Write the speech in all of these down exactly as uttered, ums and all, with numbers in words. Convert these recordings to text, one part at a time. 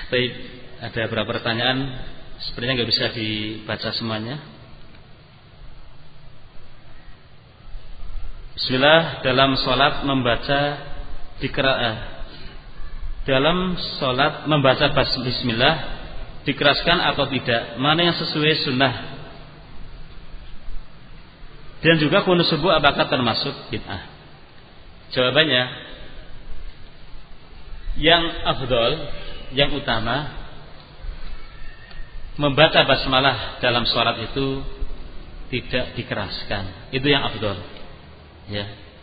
Baik, ada beberapa pertanyaan, sepertinya nggak bisa dibaca semuanya. Bismillah, dalam sholat membaca dikera'ah. Dalam sholat membaca Bismillah dikeraskan atau tidak? Mana yang sesuai sunnah? Dan juga qunut subuh apakah termasuk bid'ah? Jawabannya, yang afdol, yang utama, membaca basmalah dalam sholat itu tidak dikeraskan. Itu yang afdol, ya.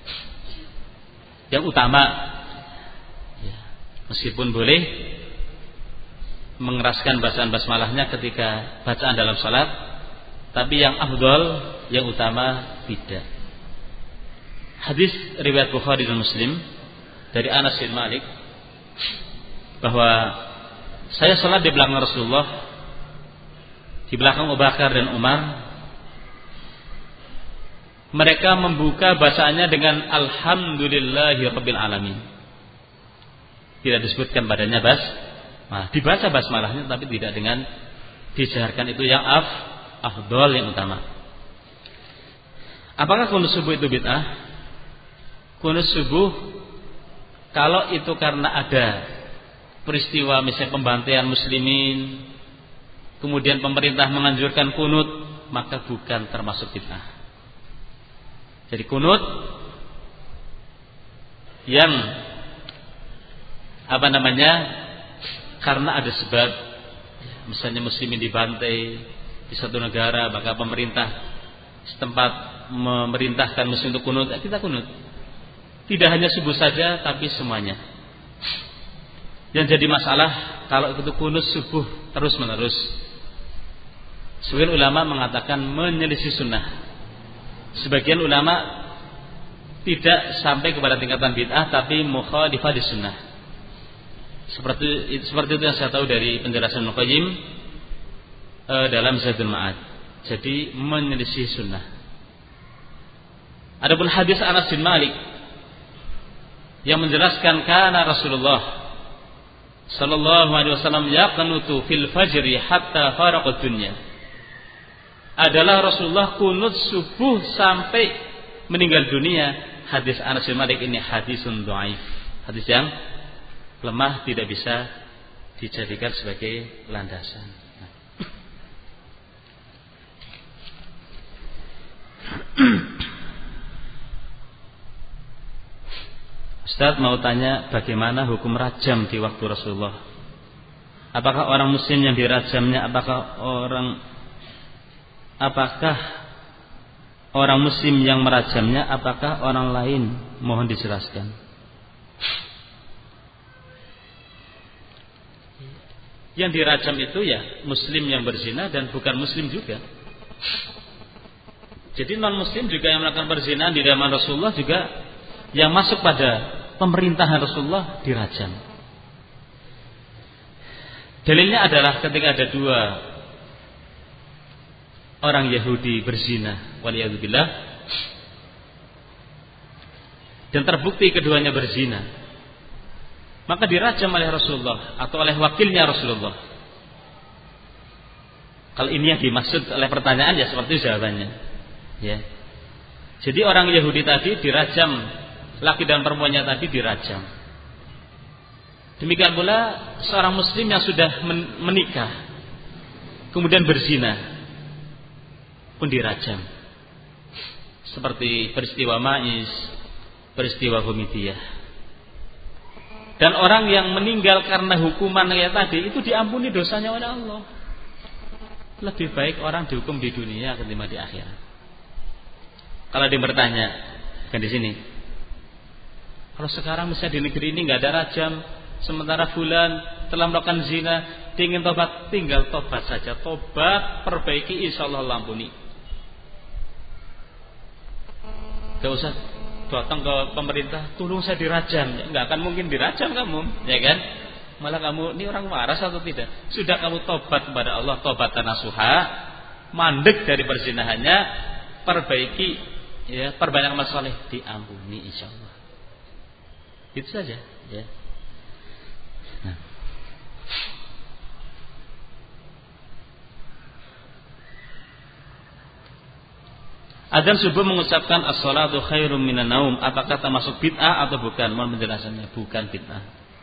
Yang utama, ya. Meskipun boleh mengeraskan bacaan basmalahnya ketika bacaan dalam sholat, tapi yang afdol, yang utama tidak. Hadis riwayat Bukhari dan Muslim dari Anas bin Malik bahwa saya sholat di belakang Rasulullah, di belakang Abu Bakar dan Umar. Mereka membuka bacaannya dengan Alhamdulillahirabbil alamin. Tidak disebutkan padanya bas, nah, dibaca basmalahnya tapi tidak dengan dijaharkan. Itu yang af, afdol, yang utama. Apakah qunut subuh itu bid'ah? Qunut subuh kalau itu karena ada peristiwa misalnya pembantaian muslimin, kemudian pemerintah menganjurkan kunut, maka bukan termasuk bid'ah. Jadi kunut yang apa namanya, karena ada sebab, misalnya muslimin dibantai di satu negara, maka pemerintah setempat memerintahkan muslim untuk kunut, ya kita kunut. Tidak hanya subuh saja, tapi semuanya. Yang jadi masalah kalau itu kunut subuh terus menerus. Sebagian ulama mengatakan menyelisih sunnah. Sebagian ulama tidak sampai kepada tingkatan bid'ah, tapi mukhalifah di sunnah. Seperti seperti itu yang saya tahu dari penjelasan Ibnu Qayyim e, dalam Zadul Ma'ad. Jadi menyelisih sunnah. Adapun hadis Anas bin Malik yang menjelaskan kana Rasulullah sallallahu alaihi wasallam yaqnutu fil fajri hatta faraqad dunya, adalah Rasulullah kunut subuh sampai meninggal dunia. Hadis Anas bin Malik ini hadisun dhaif, hadis yang lemah, tidak bisa dijadikan sebagai landasan. Ustaz mau tanya bagaimana hukum rajam di waktu Rasulullah? Apakah orang muslim yang dirajamnya apakah orang apakah orang muslim yang merajamnya apakah orang lain? Mohon dijelaskan. Yang dirajam itu ya muslim yang berzina dan bukan muslim juga. Jadi non muslim juga yang melakukan perzinahan di zaman Rasulullah juga yang masuk pada pemerintahan Rasulullah dirajam. Dalilnya adalah ketika ada dua orang Yahudi berzina, waliyadzubillah, dan terbukti keduanya berzina, maka dirajam oleh Rasulullah atau oleh wakilnya Rasulullah. Kalau ini yang dimaksud oleh pertanyaan, ya seperti jawabannya, ya. Jadi orang Yahudi tadi dirajam, laki dan perempuannya tadi dirajam. Demikian pula seorang muslim yang sudah menikah kemudian berzina pun dirajam. Seperti peristiwa Ma'is, peristiwa Humaydiyah. Dan orang yang meninggal karena hukuman kayak tadi itu diampuni dosanya oleh Allah. Lebih baik orang dihukum di dunia ketimbang di akhirat. Kalau dia bertanya, kan di sini, kalau sekarang misalnya di negeri ini nggak ada rajam, sementara fulan telah melakukan zina, dia ingin tobat, tinggal tobat saja, tobat, perbaiki, insya Allah ampuni. Gak usah datang ke pemerintah, tolong saya dirajam, nggak akan mungkin dirajam kamu, ya kan? Malah kamu ini orang waras atau tidak? Sudah kamu tobat kepada Allah, tobat nasuha, mandek dari perzinahannya, perbaiki, ya, perbanyak amal saleh, diampuni insya Allah. Itu saja, ya. Nah. Adzan subuh mengucapkan as-salatu khairum minan naum, apakah termasuk bid'ah atau bukan? Mohon penjelasannya. Bukan bid'ah.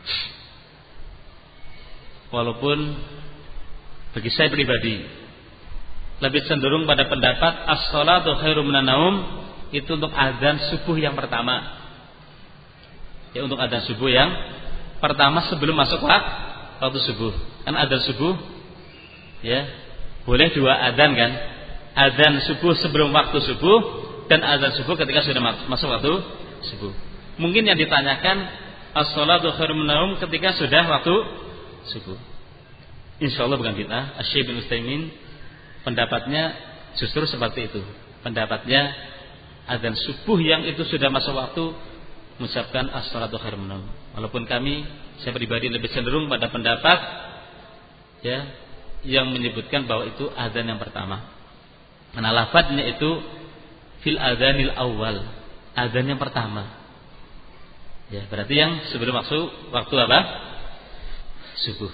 Walaupun bagi saya pribadi lebih cenderung pada pendapat as-salatu khairum minan naum itu untuk adzan subuh yang pertama. Ya, untuk adzan subuh yang pertama sebelum masuk waktu subuh. Kan adzan subuh ya, boleh dua adzan kan? Adzan subuh sebelum waktu subuh dan adzan subuh ketika sudah masuk waktu subuh. Mungkin yang ditanyakan as-salatu khairum minan naum ketika sudah waktu subuh. Insyaallah bukan bid'ah. Asy-Syaikh bin Utsaimin pendapatnya justru seperti itu. Pendapatnya adzan subuh yang itu sudah masuk waktu mengucapkan as-salatu khairum minan naum. Walaupun kami saya pribadi lebih cenderung pada pendapat ya yang menyebutkan bahwa itu adzan yang pertama. Karena lafadznya itu fil adzanil awal, adzan yang pertama. Ya, berarti yang sebelum masuk waktu apa? Subuh.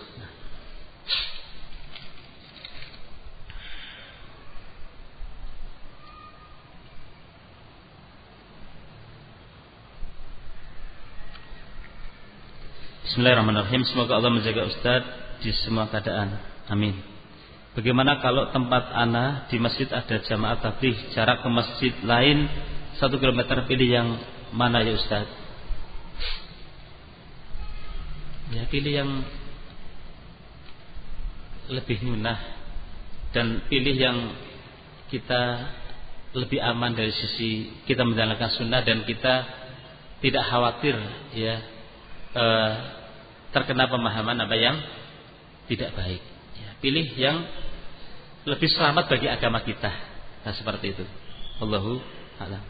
Bismillahirrahmanirrahim. Semoga Allah menjaga Ustaz di semua keadaan. Amin. Bagaimana kalau tempat ana di masjid ada jamaah tabligh, jarak ke masjid lain satu kilometer, pilih yang mana ya Ustaz? Ya, pilih yang lebih munah dan pilih yang kita lebih aman dari sisi kita menjalankan sunnah dan kita tidak khawatir ya eh, terkena pemahaman apa yang tidak baik. Ya, pilih yang lebih selamat bagi agama kita. Nah, seperti itu. Wallahu a'lam.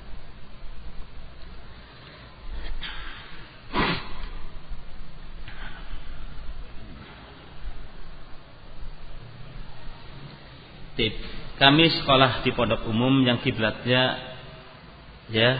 Tip. Kami sekolah di pondok umum yang kiblatnya ya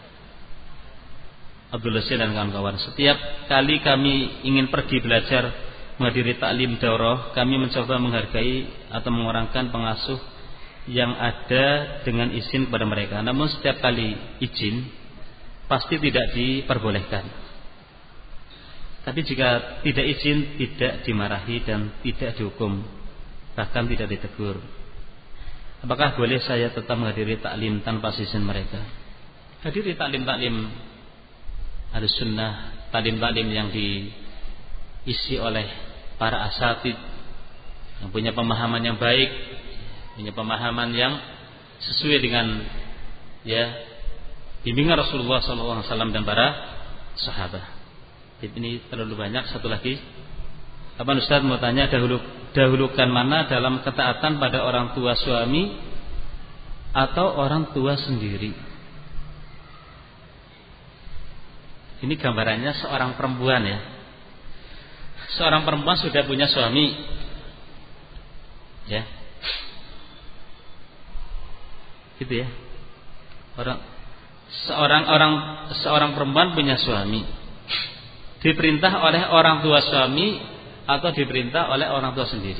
Abdul Hasan dan kawan-kawan. Setiap kali kami ingin pergi belajar menghadiri taklim daurah, kami mencoba menghargai atau mengorangkan pengasuh yang ada dengan izin kepada mereka. Namun setiap kali izin pasti tidak diperbolehkan. Tapi jika tidak izin tidak dimarahi dan tidak dihukum, bahkan tidak ditegur. Apakah boleh saya tetap menghadiri taklim tanpa izin mereka? Hadiri taklim-taklim Ahlussunnah, taklim-taklim yang diisi oleh para asatid yang punya pemahaman yang baik, punya pemahaman yang sesuai dengan ya bimbingan Rasulullah shallallahu alaihi wasallam dan para sahabat. Ini terlalu banyak. Satu lagi, apa Ustaz mau tanya, dahulu dahulukan mana dalam ketaatan pada orang tua suami atau orang tua sendiri? Ini gambarannya seorang perempuan ya. Seorang perempuan sudah punya suami, ya, gitu ya. Orang seorang orang seorang perempuan punya suami, diperintah oleh orang tua suami atau diperintah oleh orang tua sendiri.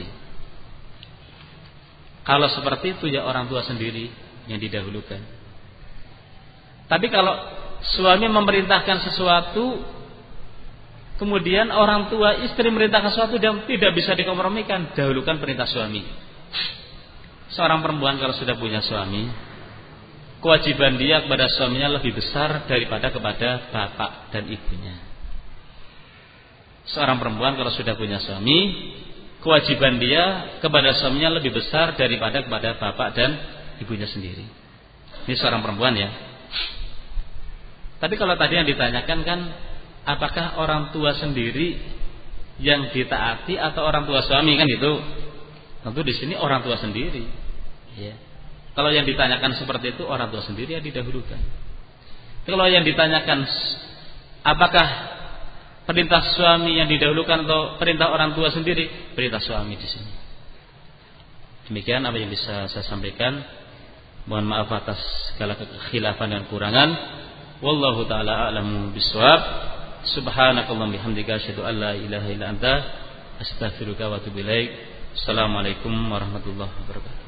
Kalau seperti itu ya orang tua sendiri yang didahulukan. Tapi kalau suami memerintahkan sesuatu, kemudian orang tua istri merintahkan sesuatu dan tidak bisa dikompromikan, dahulukan perintah suami. Seorang perempuan kalau sudah punya suami, kewajiban dia kepada suaminya lebih besar daripada kepada bapak dan ibunya. Seorang perempuan kalau sudah punya suami, kewajiban dia kepada suaminya lebih besar daripada kepada bapak dan ibunya sendiri. Ini seorang perempuan ya. Tapi kalau tadi yang ditanyakan kan, apakah orang tua sendiri yang ditaati atau orang tua suami, kan itu? Tentu di sini orang tua sendiri. Ya. Kalau yang ditanyakan seperti itu, orang tua sendiri yang didahulukan. Kalau yang ditanyakan apakah perintah suami yang didahulukan atau perintah orang tua sendiri, perintah suami di sini. Demikian apa yang bisa saya sampaikan. Mohon maaf atas segala kekhilafan dan kurangan. Wallahu taala a'lamu bissawab. Subhanakallahumma bihamdika asyhadu an la ilaha illa anta astaghfiruka wa atubu ilaik. Assalamualaikum warahmatullahi wabarakatuh.